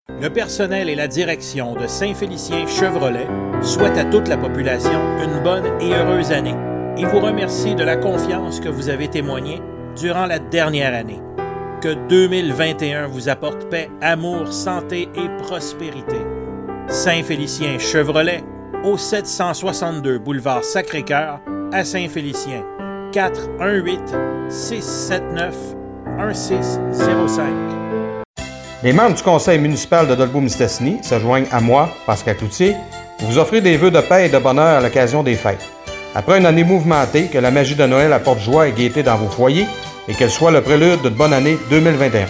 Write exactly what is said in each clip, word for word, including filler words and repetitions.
Le personnel et la direction de Saint-Félicien Chevrolet souhaitent à toute la population une bonne et heureuse année et vous remercie de la confiance que vous avez témoignée durant la dernière année. Que deux mille vingt et un vous apporte paix, amour, santé et prospérité. Saint-Félicien Chevrolet, au sept cent soixante-deux boulevard Sacré-Cœur, à Saint-Félicien. quatre un huit, six sept neuf, un six zéro cinq. Les membres du conseil municipal de Dolbeau-Mistassini se joignent à moi, Pascal Cloutier, pour vous offrir des vœux de paix et de bonheur à l'occasion des fêtes. Après une année mouvementée, que la magie de Noël apporte joie et gaieté dans vos foyers et qu'elle soit le prélude d'une bonne année deux mille vingt et un.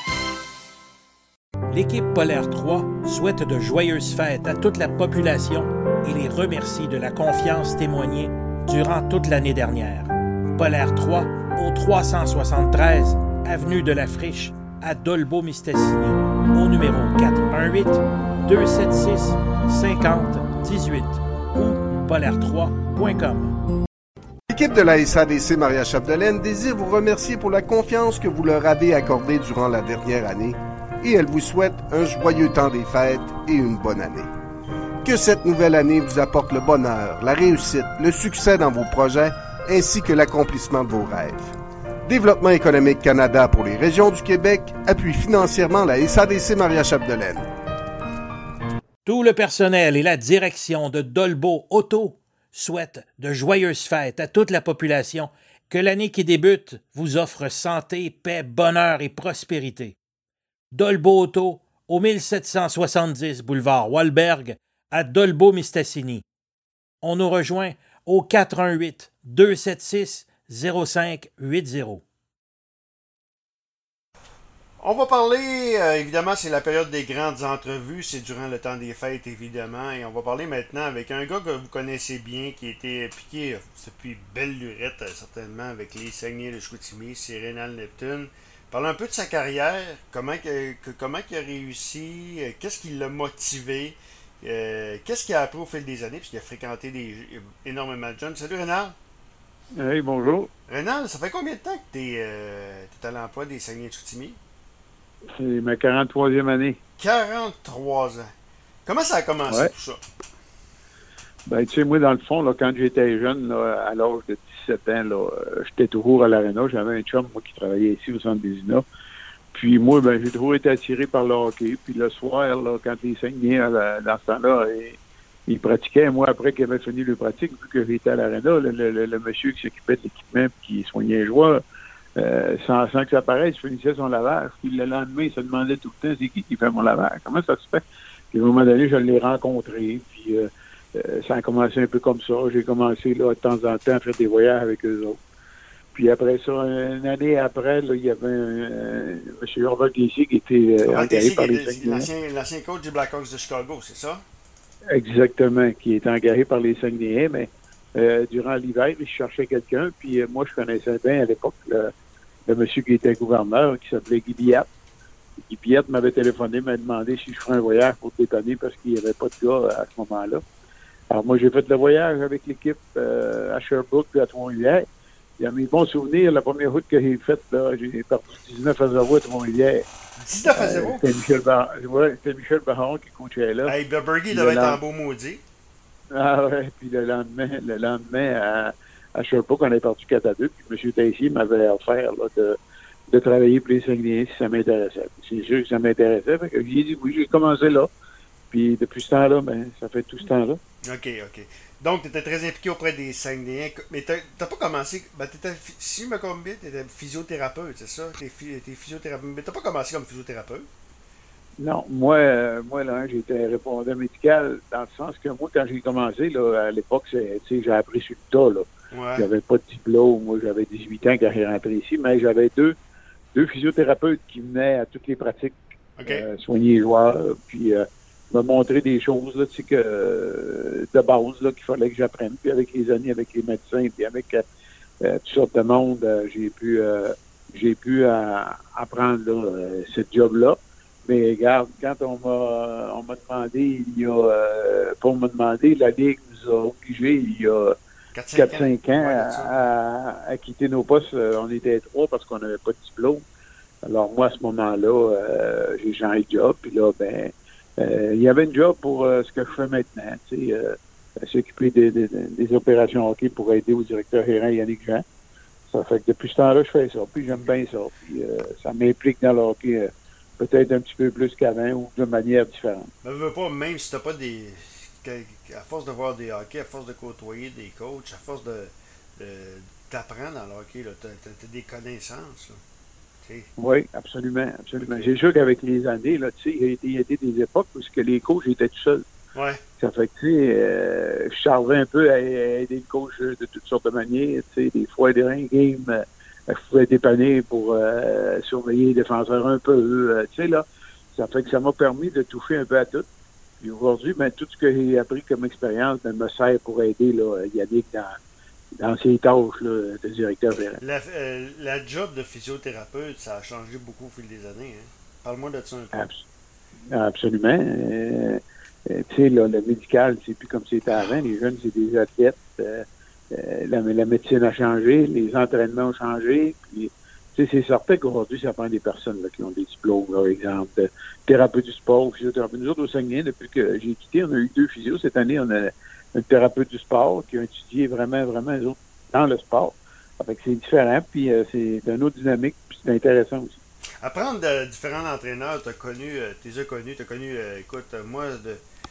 L'équipe Polaire trois souhaite de joyeuses fêtes à toute la population et les remercie de la confiance témoignée durant toute l'année dernière. Polaire trois, au trois cent soixante-treize avenue de la Friche, à Dolbeau-Mistassini, au numéro quatre un huit, deux sept six, cinq zéro un huit ou polaire trois point com. L'équipe de la S A D C Maria Chapdelaine désire vous remercier pour la confiance que vous leur avez accordée durant la dernière année et elle vous souhaite un joyeux temps des fêtes et une bonne année. Que cette nouvelle année vous apporte le bonheur, la réussite, le succès dans vos projets ainsi que l'accomplissement de vos rêves. Développement économique Canada pour les régions du Québec appuie financièrement la S A D C Maria Chapdelaine. Tout le personnel et la direction de Dolbeau Auto souhaitent de joyeuses fêtes à toute la population, que l'année qui débute vous offre santé, paix, bonheur et prospérité. Dolbeau Auto, au mille sept cent soixante-dix boulevard Walberg, à Dolbeau-Mistassini. On nous rejoint au quatre un huit, deux sept six, zéro cinq huit zéro. On va parler, euh, évidemment, c'est la période des grandes entrevues, c'est durant le temps des fêtes, évidemment, et on va parler maintenant avec un gars que vous connaissez bien, qui a été piqué euh, depuis belle lurette, euh, certainement, avec les Saguenay de Chicoutimi, c'est Rénal Neptune. Parle un peu de sa carrière, comment, que, que, comment il a réussi, euh, qu'est-ce qui l'a motivé, euh, qu'est-ce qu'il a appris au fil des années, puisqu'il a fréquenté des, énormément de jeunes. Salut Rénal! Oui, bonjour. Rénal, ça fait combien de temps que tu es euh, à l'emploi des Saguenay de Chicoutimi? C'est ma quarante-troisième année. quarante-trois ans. Comment ça a commencé ouais. tout ça? Ben, tu sais, moi, dans le fond, là, quand j'étais jeune, là, à l'âge de dix-sept ans, là, euh, j'étais toujours à l'Arena. J'avais un chum, moi, qui travaillait ici au centre des Inas. Puis moi, ben, j'ai toujours été attiré par le hockey. Puis le soir, là, quand les Saguenay, dans ce temps-là, ils, ils pratiquaient. Moi, après qu'ils avaient fini le pratique, vu que j'étais à l'Arena, le, le, le, le monsieur qui s'occupait de l'équipement et qui soignait les joueurs, Euh, sans, sans que ça paraisse, je finissais son lavage. Puis le lendemain, il se demandait tout le temps, c'est qui qui fait mon lavage? Comment ça se fait? Puis à un moment donné, je l'ai rencontré. Puis euh, euh, ça a commencé un peu comme ça. J'ai commencé là, de temps en temps à faire des voyages avec eux autres. Puis après ça, une année après, là, il y avait un, un, M. Robert Gacy qui était euh, engagé par les Saguenay. L'ancien, l'ancien coach du Blackhawks de Chicago, c'est ça? Exactement, qui était engagé par les Saguenay. Mais euh, durant l'hiver, il cherchait quelqu'un. Puis euh, moi, je connaissais bien à l'époque le, le monsieur qui était gouverneur, qui s'appelait Guy Biette. Guy Biette m'avait téléphoné, m'a demandé si je ferais un voyage pour détonner parce qu'il n'y avait pas de gars à ce moment-là. Alors moi, j'ai fait le voyage avec l'équipe euh, à Sherbrooke et à Trois-Rivières. Il y a mes bons souvenirs. La première route que j'ai faite, là, j'ai parti dix-neuf à zéro à Trois-Rivières. dix-neuf à zéro? Euh, c'était Michel Baron, ouais, c'était Michel Baron qui coachait là. Hey, Bergergy devait être en beau maudit. Ah ouais, puis le lendemain, le lendemain à, à Sherbrooke, on est parti quatre à deux, puis M. Tessier m'avait offert là, de, de travailler pour les Saguenayens si ça m'intéressait. C'est sûr que ça m'intéressait, fait que j'ai dit oui, j'ai commencé là. Puis depuis ce temps-là, ben, ça fait tout ce temps-là. OK, OK. Donc, tu étais très impliqué auprès des Saguenayens. Mais tu n'as pas commencé. Ben, t'étais, si je me comprends bien, tu étais physiothérapeute, c'est ça? Tu étais physiothérapeute. Mais tu n'as pas commencé comme physiothérapeute? Non, moi, euh, moi là, j'étais répondant médical dans le sens que moi, quand j'ai commencé, là, à l'époque, c'est, j'ai appris sur le tas. Là. Ouais. J'avais pas de diplôme. Moi, j'avais dix-huit ans quand j'ai rentré ici, mais j'avais deux, deux physiothérapeutes qui venaient à toutes les pratiques, okay. euh, soigner les joueurs, puis euh, me montrer des choses là, tu sais, que, euh, de base là, qu'il fallait que j'apprenne. Puis avec les années, avec les médecins, puis avec euh, euh, toutes sortes de monde, euh, j'ai pu, euh, j'ai pu euh, apprendre là, euh, ce job-là. Mais regarde, quand on m'a on m'a demandé, il y a euh, pas on m'a demandé, la Ligue nous a obligés il y a quatre cinq ans, ans ouais, à, à, à quitter nos postes. On était trois parce qu'on n'avait pas de diplôme. Alors, moi, à ce moment-là, euh, j'ai changé de job. Puis là, ben, euh, il y avait une job pour euh, ce que je fais maintenant, tu sais, euh, s'occuper des, des, des opérations hockey pour aider au directeur gérant Yannick Jean. Ça fait que depuis ce temps-là, je fais ça. Puis j'aime bien ça. Puis euh, ça m'implique dans le hockey euh, peut-être un petit peu plus qu'avant ou de manière différente. Mais veux pas, même si t'as pas des. À force de voir des hockey, à force de côtoyer des coachs, à force de, de t'apprendre dans le hockey, tu as des connaissances. Là. Oui, absolument, absolument. C'est sûr qu'avec les années, là, tu sais, il y a été, il y a été des époques où que les coachs étaient tout seuls. Ouais. Ça fait que, tu sais, euh, je servais un peu à, à aider le coach de toutes sortes de manières. Tu sais, des fois, des un game, euh, je pouvais dépanner pour euh, surveiller les défenseurs un peu. Euh, tu sais, là, ça fait que ça m'a permis de toucher un peu à tout. Puis aujourd'hui, ben, tout ce que j'ai appris comme expérience ben, me sert pour aider là, Yannick dans dans ses tâches là, de directeur gérant. La, euh, la job de physiothérapeute, ça a changé beaucoup au fil des années. Hein? Parle-moi de ça un peu. Abs- absolument. Euh, euh, tu sais, là, le médical, c'est plus comme c'était avant. Les jeunes, c'est des athlètes. Euh, euh, la, la médecine a changé, les entraînements ont changé. Puis, tu sais, c'est certain qu'aujourd'hui, ça prend des personnes là, qui ont des diplômes, par exemple, de thérapeute du sport, physiothérapeute. Nous autres, au Saguenay, depuis que j'ai quitté, on a eu deux physios. Cette année, on a un thérapeute du sport qui a étudié vraiment, vraiment les autres dans le sport. Fait c'est différent, puis euh, c'est une autre dynamique, puis c'est intéressant aussi. Apprendre de différents entraîneurs, tu as connu, euh, tu les as connus, tu as connu, euh, écoute, euh, moi, de,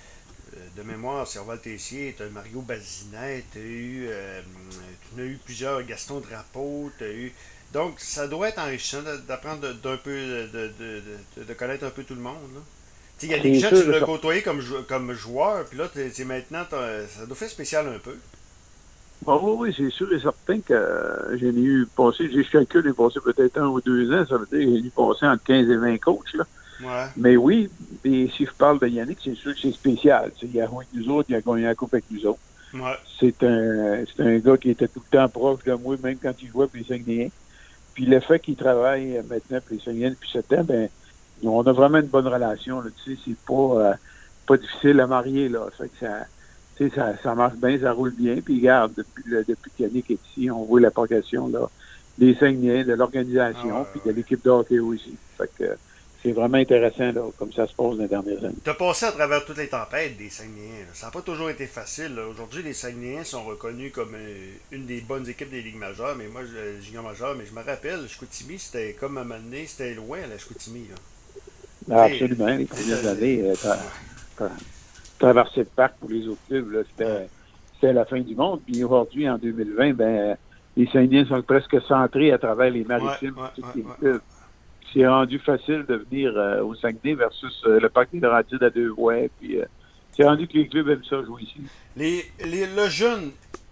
de mémoire, Serval Tessier, tu as Mario Bazinet, tu as eu, euh, tu as eu plusieurs, Gaston Drapeau, tu as eu. Donc, ça doit être enrichissant d'apprendre d'un peu, de, de, de, de connaître un peu tout le monde, là. Il y a des gens que tu l'as côtoyé comme, comme joueur, puis là, t'es, t'es maintenant, ça doit faire spécial un peu. Bon, oui, oui, c'est sûr et certain que euh, j'ai eu passé, j'ai calculé, j'ai passé peut-être un ou deux ans, ça veut dire que j'ai eu passé entre quinze et vingt coachs, là. Ouais. Mais oui, et si je parle de Yannick, c'est sûr que c'est spécial. T'sais, il a joué avec nous autres, il a gagné la coupe avec nous autres. Ouais. C'est un, c'est un gars qui était tout le temps proche de moi, même quand il jouait pour les Saguenayens. Puis le fait qu'il travaille maintenant pour les Saguenayens depuis sept ans, ben, on a vraiment une bonne relation. Là, tu sais, c'est pas, euh, pas difficile à marier. Là. Fait que ça, tu sais, ça, ça marche bien, ça roule bien. Puis regarde, depuis, le, depuis qu'Yannick est ici, on voit la progression là, des Saguenayens, de l'organisation, ah ouais, puis de l'équipe de hockey aussi. Fait que c'est vraiment intéressant là, comme ça se passe dans les dernières années. Tu as passé à travers toutes les tempêtes des Saguenayens. Là. Ça n'a pas toujours été facile. Là. Aujourd'hui, les Saguenayens sont reconnus comme euh, une des bonnes équipes des ligues majeures. Mais moi, je, junior majeur, mais je me rappelle, Chicoutimi, c'était comme à un moment donné, c'était loin à la Chicoutimi. Là. Ah, absolument. Les premières années, euh, tra tra traverser le parc pour les autres clubs, c'était la fin du monde. Puis aujourd'hui, en deux mille vingt, ben, les Saguenayens sont presque centrés à travers les maritimes. Ouais, ouais, ouais, les clubs. C'est rendu facile de venir euh, au Saguenay versus euh, le parc des Laurentides à deux voies. Puis euh, c'est rendu que les clubs aiment ça jouer ici. Les, les, le jeune,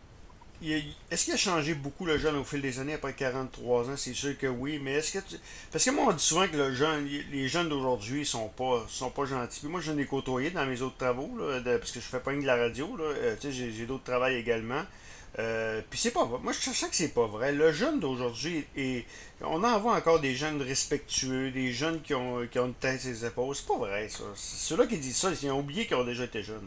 est-ce qu'il a changé beaucoup le jeune au fil des années après quarante-trois ans? C'est sûr que oui, mais est-ce que tu... Parce que moi, on dit souvent que le jeune, les jeunes d'aujourd'hui sont pas, sont pas gentils. Puis moi, je l'ai côtoyé dans mes autres travaux, là, de, parce que je fais pas une de la radio. Euh, j'ai d'autres travails également. Euh, puis c'est pas vrai. Moi, je sens que c'est pas vrai. Le jeune d'aujourd'hui, et on en voit encore des jeunes respectueux, des jeunes qui ont, qui ont une tête sur les épaules. C'est pas vrai, ça. Ceux-là qui disent ça, ils ont oublié qu'ils ont déjà été jeunes.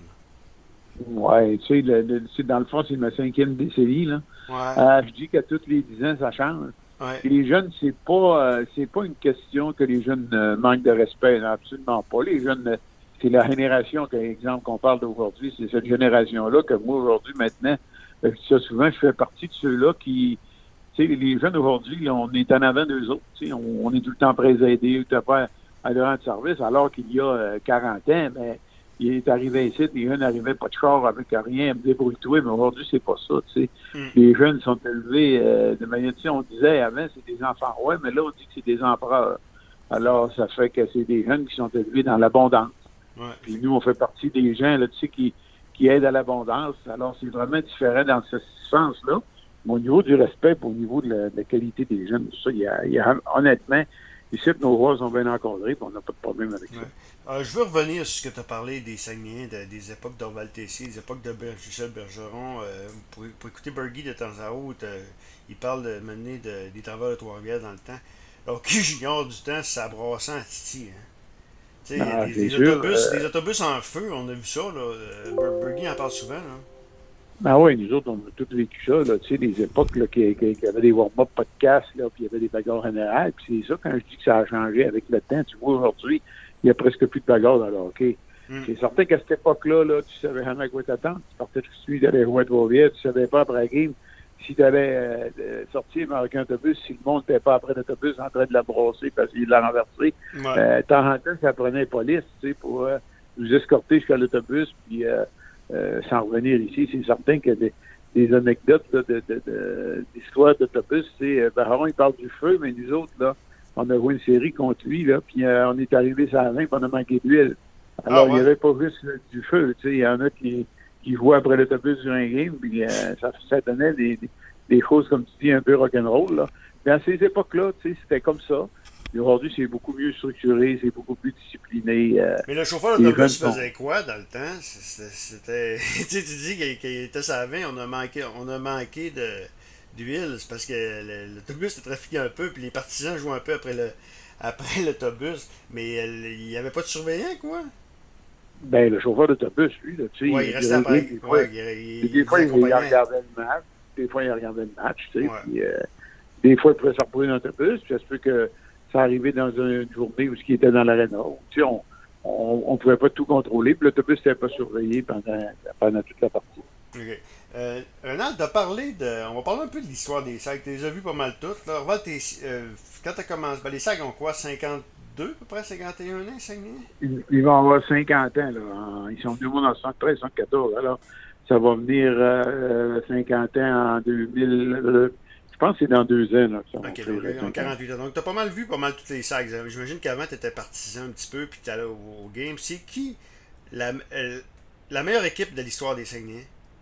Oui, tu sais, le, le, dans le fond, c'est ma cinquième décennie, là. Ouais. Euh, je dis qu'à tous les dix ans, ça change. Ouais. Les jeunes, c'est pas euh, c'est pas une question que les jeunes euh, manquent de respect, non, absolument pas. Les jeunes, euh, c'est la génération, par exemple, qu'on parle d'aujourd'hui, c'est cette génération-là que moi, aujourd'hui, maintenant, euh, ça, souvent, je fais partie de ceux-là qui, tu sais, les jeunes aujourd'hui, on est en avant d'eux autres, tu sais, on, on est tout le temps prêts à aider, tout le temps à leur rendre service, alors qu'il y a euh, quarante ans, mais il est arrivé ici, les jeunes n'arrivaient pas de char avec rien, à me débrouiller, mais aujourd'hui, c'est pas ça, tu sais. Mm. Les jeunes sont élevés euh, de manière, tu sais, on disait avant, c'est des enfants rois, mais là, on dit que c'est des empereurs. Alors, ça fait que c'est des jeunes qui sont élevés dans l'abondance. Ouais. Puis nous, on fait partie des gens, là, tu sais, qui, qui aident à l'abondance. Alors, c'est vraiment différent dans ce sens-là. Mais au niveau du respect, au niveau de la, de la qualité des jeunes, tout ça, il y a, il y a honnêtement, ici, nos rois sont bien encadrés, puis on n'a pas de problème avec ça. Ouais. Euh, je veux revenir sur ce que tu as parlé des Saguenayens, de, des époques d'Orval Tessier, des époques de Michel Bergeron. Euh, pour, pour écouter Bergie de temps à autre, euh, il parle de mener de, des travaux de Trois-Rivières dans le temps. Alors, qui j'ignore du temps, ça brassant à Titi. Hein. Ah, des, des, sûr, autobus, euh... des autobus en feu, on a vu ça. Là. Bergie en parle souvent. Là. Ben oui, nous autres, on a tous vécu ça, là, tu sais, des époques là, qui, qui, qui avaient des warm-up podcasts, là, puis il y avait des bagarres en général, puis c'est ça, quand je dis que ça a changé avec le temps, tu vois, aujourd'hui, il y a presque plus de bagarres dans le hockey. Mm. C'est certain qu'à cette époque-là, là, tu savais jamais à quoi t'attendre, tu partais tout de suite d'aller jouer à Trois-Rivières, tu savais pas après la game, si tu allais euh, sortir avec un autobus, si le monde n'était pas après l'autobus en train de la brasser parce qu'il l'a renversé, ouais. euh, de temps en temps, ça prenait la police, tu sais, pour euh, nous escorter jusqu'à l'autobus, puis euh, euh, sans revenir ici. C'est certain que des, des anecdotes là, de, de, de, d'histoire d'autobus, c'est euh, Baron, il parle du feu, mais nous autres, là, on a joué une série contre lui, là, puis euh, on est arrivé sur la main, puis on a manqué d'huile. Alors, ah ouais. il n'y avait pas juste là, du feu, tu sais, il y en a qui... qui jouaient après l'autobus sur un game, puis euh, ça, ça donnait des, des, des choses, comme tu dis, un peu rock'n'roll, là. Mais à ces époques-là, tu sais, c'était comme ça. Et aujourd'hui, c'est beaucoup mieux structuré, c'est beaucoup plus discipliné. Euh, Mais le chauffeur d'autobus faisait quoi dans le temps? C'était... tu sais, tu dis qu'il, qu'il était savant, on a manqué, on a manqué de, d'huile, c'est parce que le, l'autobus était trafiqué un peu, puis les partisans jouaient un peu après, le, après l'autobus. Mais euh, il n'y avait pas de surveillant, quoi? Ben, le chauffeur d'autobus, lui, là, tu sais, ouais, il, il restait après. Des fois, ouais, il, il, des fois, il, il regardait le match. Des fois, il regardait le match, tu sais. Ouais. Puis, euh, des fois, il pouvait se reposer dans l'autobus. Puis, ça se peut que ça arrivait dans une journée où ce qui était dans l'aréna. Tu sais, on on ne pouvait pas tout contrôler. Puis, l'autobus n'était pas surveillé pendant, pendant toute la partie. OK. Euh, Renald, t'as parlé de... On va parler un peu de l'histoire des sacs. Tu les as vues pas mal toutes. Là. Reval, t'es, euh, quand tu as commencé... Ben, les sacs ont quoi, cinquante-deux, à peu près, cinquante et un ans, Saguenay? Ils, ils vont avoir cinquante ans, là. Ils sont venus en soixante-treize, soixante-quatorze. Alors, ça va venir euh, cinquante ans en deux mille... Euh, je pense que c'est dans deux ans, là. Ça OK, donc, en quarante-huit ans. Donc, t'as pas mal vu pas mal toutes les sacs. J'imagine qu'avant, t'étais partisan un petit peu, puis t'allais au, au game. C'est qui la, euh, la meilleure équipe de l'histoire des Saguenay?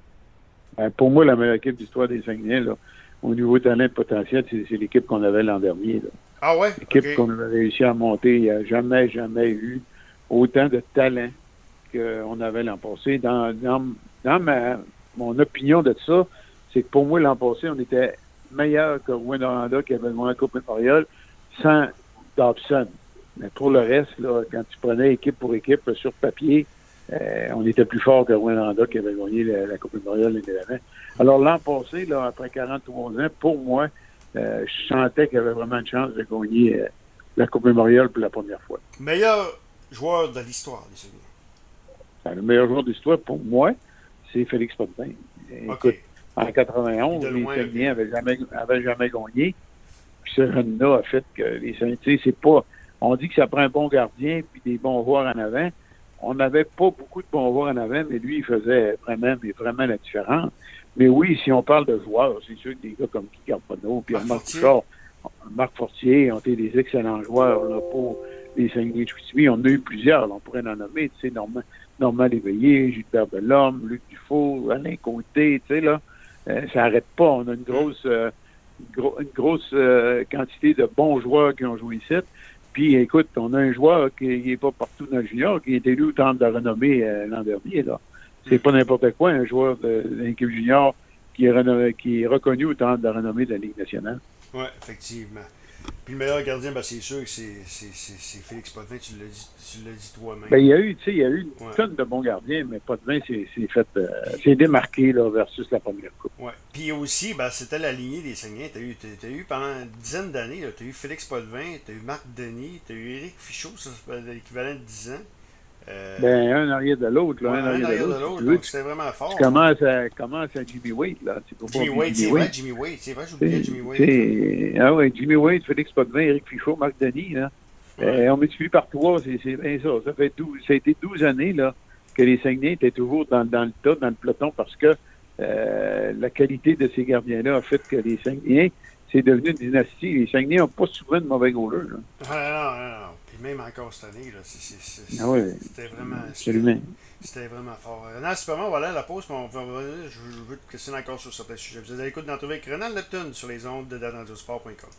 Ben, pour moi, la meilleure équipe d'histoire des Saguenay, là, au niveau talent potentiel, c'est, c'est l'équipe qu'on avait l'an dernier. Là. Ah ouais? L'équipe okay. qu'on avait réussi à monter. Il n'y a jamais, jamais eu autant de talent qu'on avait l'an passé. Dans, dans, dans ma, mon opinion de ça, c'est que pour moi, l'an passé, on était meilleur que Rwanda qui avait gagné la Coupe Mémorial sans Dobson. Mais pour le reste, là, quand tu prenais équipe pour équipe sur papier, Euh, on était plus fort que Rwanda qui avait gagné la, la Coupe Mémorial l'année d'avant. Alors l'an passé, là, après quarante-trois ans, pour moi, euh, je sentais qu'il y avait vraiment une chance de gagner euh, la Coupe Mémorial pour la première fois. Meilleur joueur de l'histoire, les Saguenay? Ben, le meilleur joueur de l'histoire, pour moi, c'est Félix Potvin. Écoute, okay. En quatre-vingt-onze, les Saguenay n'avaient jamais, avaient jamais gagné. Puis ce run-là a fait que les Saguenay, c'est pas... On dit que ça prend un bon gardien puis des bons joueurs en avant. On n'avait pas beaucoup de bons joueurs en avant, mais lui, il faisait vraiment, mais vraiment la différence. Mais oui, si on parle de joueurs, c'est sûr que des gars comme Guy Carbonneau, puis Marc Bouchard, Marc Fortier ont été des excellents joueurs là, pour les Saguenay-Chicoutimi. On en a eu plusieurs, là, on pourrait en nommer, tu sais, Normand, Normand Léveillé, Gilbert Delorme, Luc Dufault, Alain Côté, tu sais, là, euh, ça n'arrête pas. On a une grosse, euh, une, gro- une grosse euh, quantité de bons joueurs qui ont joué ici. Puis, écoute, on a un joueur qui n'est pas partout dans le junior, qui est élu au temple de la renommée euh, l'an dernier. Là. C'est pas n'importe quoi, un joueur de, de l'équipe junior qui est, renommé, qui est reconnu au temple de la renommée de la Ligue nationale. Oui, effectivement. Puis le meilleur gardien, ben, c'est sûr que c'est, c'est, c'est, c'est Félix Potvin, tu l'as dit, tu l'as dit toi-même. Ben, il y a eu, tu sais, il y a eu une ouais. tonne de bons gardiens, mais Potvin s'est, s'est fait, euh, s'est démarqué là, versus la première coupe. Oui. Puis aussi, ben, c'était la lignée des Saguenay. Tu as eu, t'as, t'as eu pendant une dizaine d'années, tu as eu Félix Potvin, tu as eu Marc Denis, tu as eu Éric Fichaud, ça c'est l'équivalent de dix ans. Euh, ben, un arrière de l'autre, là, ouais, un arrière, arrière de l'autre. De l'autre si donc c'était vraiment fort. Tu commences à, commences à Jimmy Wade, là. Jimmy Wade, c'est vrai, Jimmy Wade, c'est vrai, j'oubliais Jimmy Wade. C'est, ah oui, Jimmy Wade, Félix Potvin, Éric Fichaud, Marc Denis, là. Ouais. Euh, on multiplie par trois, c'est, c'est bien ça. Ça fait douze, ça a été douze années, là, que les Saguenay étaient toujours dans, dans le tas, dans le peloton, parce que euh, la qualité de ces gardiens-là a fait que les Saguenay, c'est devenu une dynastie. Les Saguenay n'ont pas souvent de mauvais goalers, là. Ah, non, non, non. Puis même encore cette année, là, c'est, c'est, c'est, ah oui, c'était vraiment... Absolument. C'était, c'était vraiment fort. Renald, super, on va aller à la pause, mais on va revenir. Je, je veux te questionner encore sur certains sujets. Vous êtes à l'écoute d'Entrevue avec Renald Lepton sur les ondes de danradiosport point com.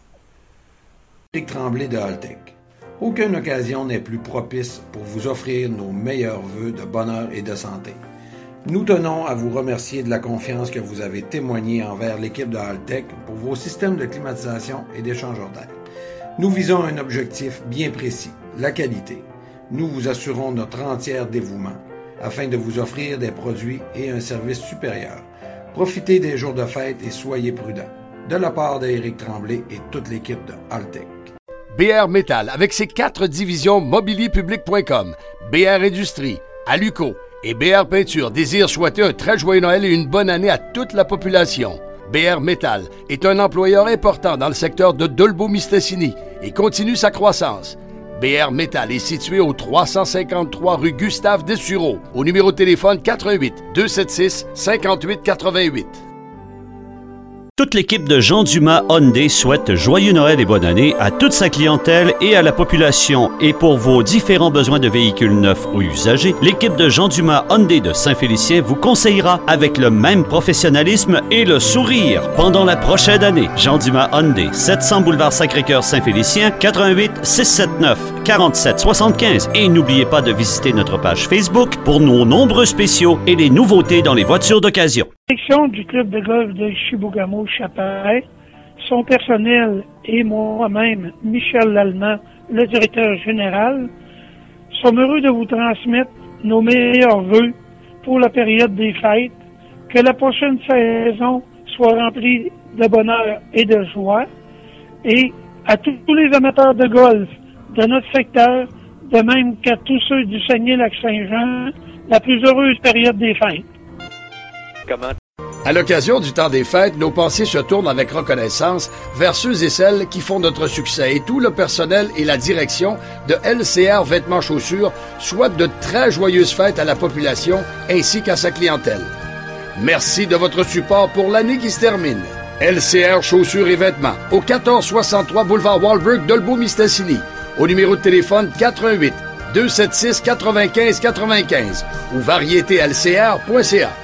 Éric Tremblay de Alltech. Aucune occasion n'est plus propice pour vous offrir nos meilleurs vœux de bonheur et de santé. Nous tenons à vous remercier de la confiance que vous avez témoignée envers l'équipe de Alltech pour vos systèmes de climatisation et d'échangeurs d'air. Nous visons un objectif bien précis, la qualité. Nous vous assurons notre entier dévouement afin de vous offrir des produits et un service supérieur. Profitez des jours de fête et soyez prudents. De la part d'Éric Tremblay et toute l'équipe de Altec. B R Métal, avec ses quatre divisions mobilier public point com, B R Industrie, Aluco et B R Peinture, désire souhaiter un très joyeux Noël et une bonne année à toute la population. B R Métal est un employeur important dans le secteur de Dolbeau-Mistassini et continue sa croissance. B R Métal est situé au trois cent cinquante-trois rue Gustave Dessureau, au numéro de téléphone quatre un huit, deux sept six, cinq huit huit huit. Toute l'équipe de Jean Dumas Hyundai souhaite joyeux Noël et bonne année à toute sa clientèle et à la population. Et pour vos différents besoins de véhicules neufs ou usagés, l'équipe de Jean Dumas Hyundai de Saint-Félicien vous conseillera avec le même professionnalisme et le sourire pendant la prochaine année. Jean Dumas Hyundai, sept cents boulevard Sacré-Cœur Saint-Félicien, quatre un huit, six sept neuf, quarante-sept soixante-quinze. Et n'oubliez pas de visiter notre page Facebook pour nos nombreux spéciaux et les nouveautés dans les voitures d'occasion. Section du club de golf de Chibougamau-Chaparais, son personnel et moi-même, Michel Lallemand, le directeur général, sommes heureux de vous transmettre nos meilleurs vœux pour la période des fêtes, que la prochaine saison soit remplie de bonheur et de joie, et à tous les amateurs de golf de notre secteur, de même qu'à tous ceux du Saguenay-Lac-Saint-Jean, la plus heureuse période des fêtes. Comment? À l'occasion du temps des fêtes, nos pensées se tournent avec reconnaissance vers ceux et celles qui font notre succès et tout le personnel et la direction de L C R Vêtements Chaussures souhaitent de très joyeuses fêtes à la population ainsi qu'à sa clientèle. Merci de votre support pour l'année qui se termine. L C R Chaussures et Vêtements au quatorze soixante-trois boulevard Walbrook, Dolbeau-Mistassini, au numéro de téléphone quatre un huit, deux sept six, quatre-vingt-quinze quatre-vingt-quinze ou variété L C R point C A.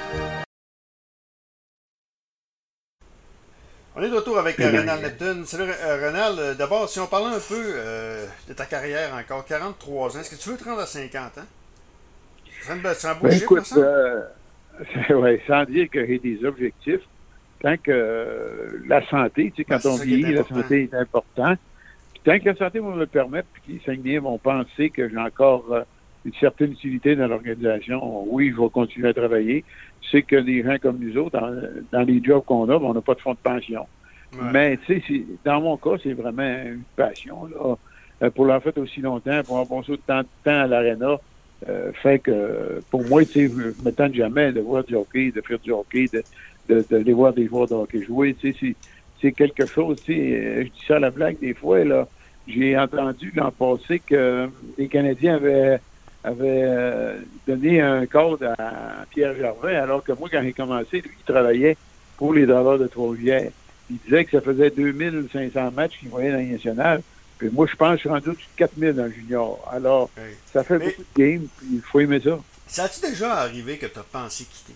On est de retour avec euh, Ronald Neptune. Salut euh, Ronald. Euh, D'abord, si on parlait un peu euh, de ta carrière encore, quarante-trois ans, est-ce que tu veux te rendre à cinquante ans? C'est un, c'est un beau ben, chiffre, écoute, ça? Euh, ouais, sans dire que j'ai des objectifs, tant que euh, la santé, tu sais, quand ben, on vieillit, la santé est importante. Puis tant que la santé va me le permettre, puis que les Saguenayens vont penser que j'ai encore euh, une certaine utilité dans l'organisation, oui, je vais continuer à travailler. C'est que des gens comme nous autres, dans, dans les jobs qu'on a, on n'a pas de fonds de pension. Ouais. Mais, tu sais, dans mon cas, c'est vraiment une passion, là. Euh, pour l'avoir fait aussi longtemps, pour avoir passé autant de temps à l'aréna, euh, fait que, pour moi, tu sais, je me tente jamais de voir du hockey, de faire du hockey, de, de, de, de voir des joueurs de hockey jouer, tu sais, c'est, c'est quelque chose, tu sais, je dis ça à la blague des fois, là. J'ai entendu l'an passé que les Canadiens avaient avait euh, donné un code à Pierre Gervais, alors que moi, quand j'ai commencé, lui, il travaillait pour les Draveurs de Trois-Rivières. Il disait que ça faisait deux mille cinq cents matchs qu'il voyait dans les nationales. Puis moi, je pense que je suis rendu au-dessus de quatre mille dans le junior. Alors, oui. Ça fait Mais, beaucoup de games, puis il faut aimer ça. Ça a-tu déjà arrivé que tu as pensé quitter?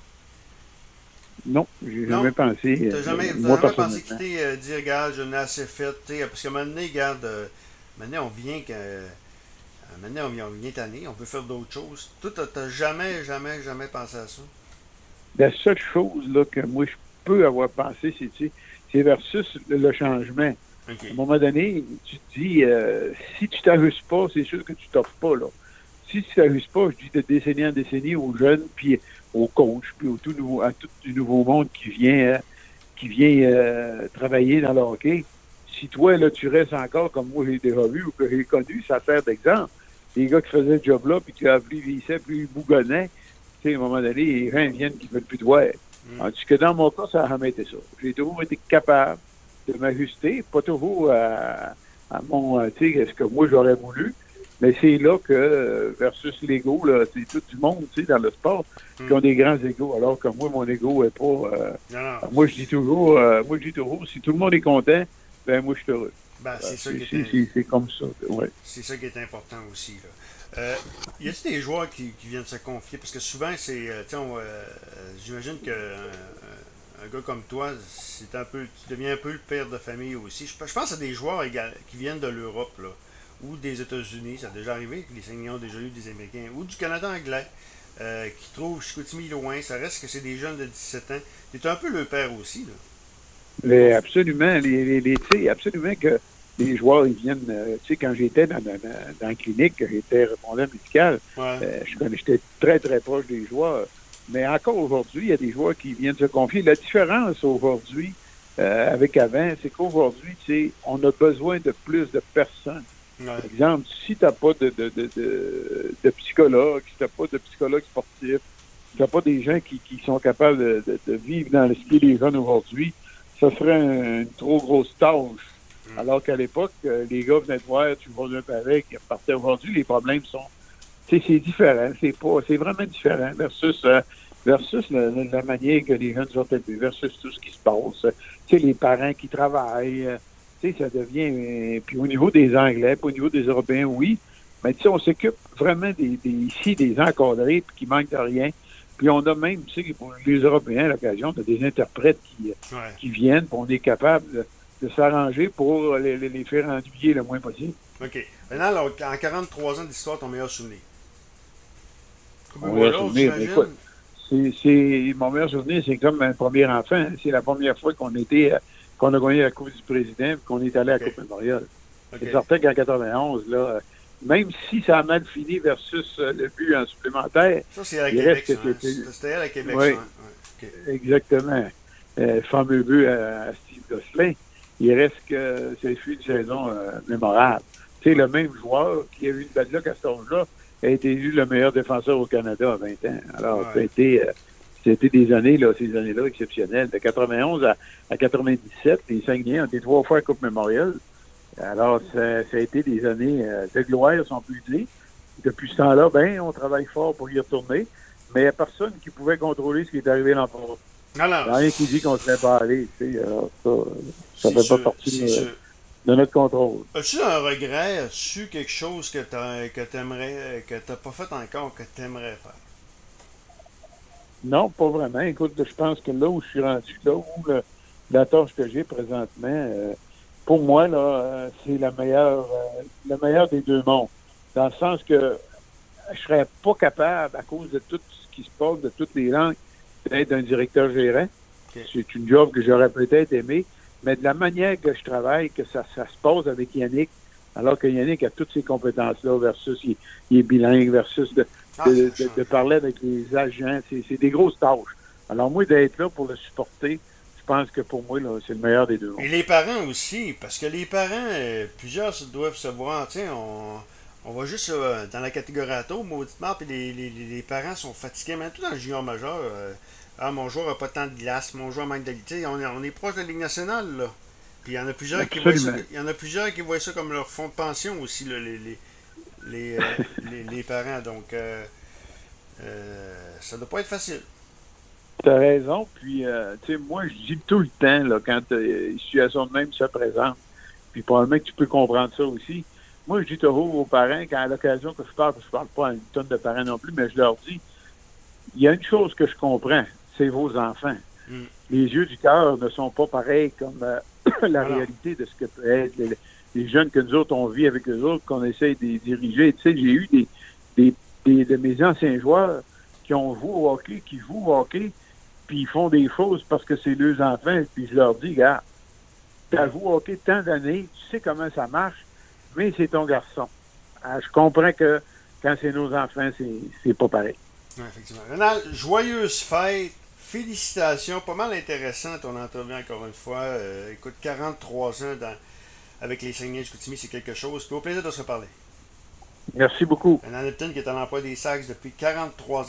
Non, j'ai non. jamais pensé. Tu n'as jamais, euh, jamais pensé quitter, euh, dire, regarde, je n'ai assez fait. Parce qu'à un moment donné, regarde, euh, maintenant, on vient que. Euh, Maintenant, on vient, on vient tanné, on peut faire d'autres choses. Toi, tu n'as jamais, jamais, jamais pensé à ça? La seule chose là, que moi, je peux avoir pensé, c'est, tu sais, c'est versus le, le changement. Okay. À un moment donné, tu te dis, euh, si tu t'ajustes pas, c'est sûr que tu t'offres pas, là. Si tu t'ajustes pas, je dis de décennie en décennie aux jeunes, puis aux coachs, puis au tout nouveau, à tout du nouveau monde qui vient, euh, qui vient euh, travailler dans le hockey. Si toi, là, tu restes encore comme moi, j'ai déjà vu ou que j'ai connu, ça sert d'exemple. Les gars qui faisaient ce job-là, puis qui, plus ils vieillissaient, plus ils bougonnaient, tu sais, à un moment donné, les gens viennent qui ne veulent plus de voir. Mm. Tandis que dans mon cas, ça n'a jamais été ça. J'ai toujours été capable de m'ajuster, pas toujours à, à mon, tu sais, ce que moi j'aurais voulu, mais c'est là que, versus l'ego, là, c'est tout du monde, tu sais, dans le sport, mm. qui ont des grands égos, alors que moi, mon ego est pas... Euh, non, non, moi, je dis toujours, euh, moi, je dis toujours, si tout le monde est content, ben moi, je suis heureux. Ben, c'est, ça c'est, qui est, c'est, c'est comme ça, ouais. C'est ça qui est important aussi, là. Euh, y a-t-il des joueurs qui, qui viennent se confier? Parce que souvent, c'est, euh, euh, j'imagine que euh, un gars comme toi, c'est un peu, tu deviens un peu le père de famille aussi. Je, je pense à des joueurs égal, qui viennent de l'Europe, là, ou des États-Unis, ça a déjà arrivé, que les Saguenayens ont déjà eu des Américains, ou du Canada anglais, euh, qui trouvent Chicoutimi loin. Ça reste que c'est des jeunes de dix-sept ans. Tu es un peu le père aussi, là. Les, absolument, les, les, les tu sais, absolument que les joueurs, ils viennent, euh, tu sais, quand j'étais dans, dans, dans la clinique, j'étais répondant médical, ouais. euh, je, j'étais très, très proche des joueurs. Mais encore aujourd'hui, il y a des joueurs qui viennent se confier. La différence aujourd'hui euh, avec avant, c'est qu'aujourd'hui, tu sais, on a besoin de plus de personnes. Ouais. Par exemple, si tu n'as pas de, de, de, de, de psychologue, si tu n'as pas de psychologue sportif, si tu n'as pas des gens qui, qui sont capables de, de, de vivre dans l'esprit des jeunes aujourd'hui, ça serait un, une trop grosse tâche. Mm. Alors qu'à l'époque, les gars venaient te voir, tu vas un peu avec, ils repartaient. Aujourd'hui, les problèmes sont... Tu sais, c'est différent, c'est pas, c'est vraiment différent versus, euh, versus la, la manière que les jeunes sont élevés, versus tout ce qui se passe. Tu sais, les parents qui travaillent... Euh, Tu sais, ça devient... Euh, puis au niveau des Anglais, puis au niveau des Européens, oui. Mais tu sais, on s'occupe vraiment des, des ici des encadrés, puis qui manquent de rien. Puis on a même, tu sais, pour les Européens, à l'occasion, on a des interprètes qui, ouais. qui viennent, puis on est capable de, de s'arranger pour les, les, les faire ennuyer le moins possible. OK. Maintenant, là, en quarante-trois ans d'histoire, ton meilleur souvenir? Mon meilleur souvenir, écoute, c'est, c'est, mon meilleur souvenir, c'est comme un premier enfant. C'est la première fois qu'on était... qu'on a gagné la Coupe du Président et qu'on est allé à la okay. Coupe Mémorial. Okay. C'est certain qu'en quatre-vingt-onze, là, même si ça a mal fini versus euh, le but en supplémentaire... Ça, c'est à la Québec, ça, hein? C'était à la Québec, oui, ça. Hein? Ouais. Okay. Exactement. Euh, fameux but à, à Steve Gosselin. Il reste que c'est fut une saison euh, mémorable. Tu sais, le même joueur qui a eu une bad luck à cet âge-là a été élu le meilleur défenseur au Canada à vingt ans. Alors, ouais. ça a été... Euh, C'était des années, là, ces années-là exceptionnelles. De quatre-vingt-onze à, à quatre-vingt-dix-sept, les Saguenayens ont été trois fois à Coupe Mémorial. Alors, ça, ça a été des années euh, de gloire, si on peut dire. Depuis ce temps-là, ben, on travaille fort pour y retourner, mais il n'y a personne qui pouvait contrôler ce qui est arrivé l'an passé. Non, non. Il n'y a rien qui dit qu'on ne serait pas allé, tu sais. Alors, ça, ça ne fait pas partie de, de notre contrôle. As-tu un regret? As-tu quelque chose que tu aimerais, que tu n'as pas fait encore, que tu aimerais faire? Non, pas vraiment. Écoute, je pense que là où je suis rendu, là où le, la tâche que j'ai présentement, euh, pour moi, là, euh, c'est la meilleure, euh, le meilleur des deux mondes. Dans le sens que je serais pas capable, à cause de tout ce qui se passe, de toutes les langues, d'être un directeur gérant. Okay. C'est une job que j'aurais peut-être aimé, mais de la manière que je travaille, que ça, ça se passe avec Yannick, alors que Yannick a toutes ces compétences-là versus il, il est bilingue, versus de, ah, de, de, de parler avec les agents, c'est, c'est des grosses tâches. Alors moi, d'être là pour le supporter, je pense que pour moi, là, c'est le meilleur des deux mondes. Et les parents aussi, parce que les parents, euh, plusieurs doivent se voir, tu sais, on, on va juste euh, dans la catégorie ato, mauditement, puis les, les, les parents sont fatigués, même tout dans le junior majeur. Euh, ah, mon joueur n'a pas tant de glace, mon joueur manque de glace. On est, on est proche de la Ligue nationale, là. Puis il y en a plusieurs qui voient ça, il y en a plusieurs qui voient ça comme leur fonds de pension aussi, là, les, les, les, euh, les, les parents. Donc, euh, euh, ça doit pas être facile. Tu as raison. Puis, euh, tu sais, moi, je dis tout le temps, là, quand euh, une situation de même se présente, puis probablement que tu peux comprendre ça aussi. Moi, je dis toujours aux parents, quand à l'occasion que je parle, parce que je parle pas à une tonne de parents non plus, mais je leur dis, il y a une chose que je comprends, c'est vos enfants. Mm. Les yeux du cœur ne sont pas pareils comme euh, la Alors. réalité de ce que peut être les, les jeunes que nous autres, on vit avec eux autres, qu'on essaie de diriger. Tu sais, j'ai eu des, des, des de mes anciens joueurs qui ont joué au hockey, qui jouent au hockey, puis ils font des choses parce que c'est leurs enfants, puis je leur dis, regarde, tu as joué au hockey tant d'années, tu sais comment ça marche, mais c'est ton garçon. Alors, je comprends que quand c'est nos enfants, c'est, c'est pas pareil. Oui, effectivement. Rénal, joyeuse fête. Félicitations, pas mal intéressant ton entrevue encore une fois. Euh, écoute, quarante-trois ans dans, avec les Saguenay de Chicoutimi, c'est quelque chose. Puis au plaisir de se reparler. Merci beaucoup. Rénal Lipton qui est à l'emploi des Sags depuis quarante-trois ans.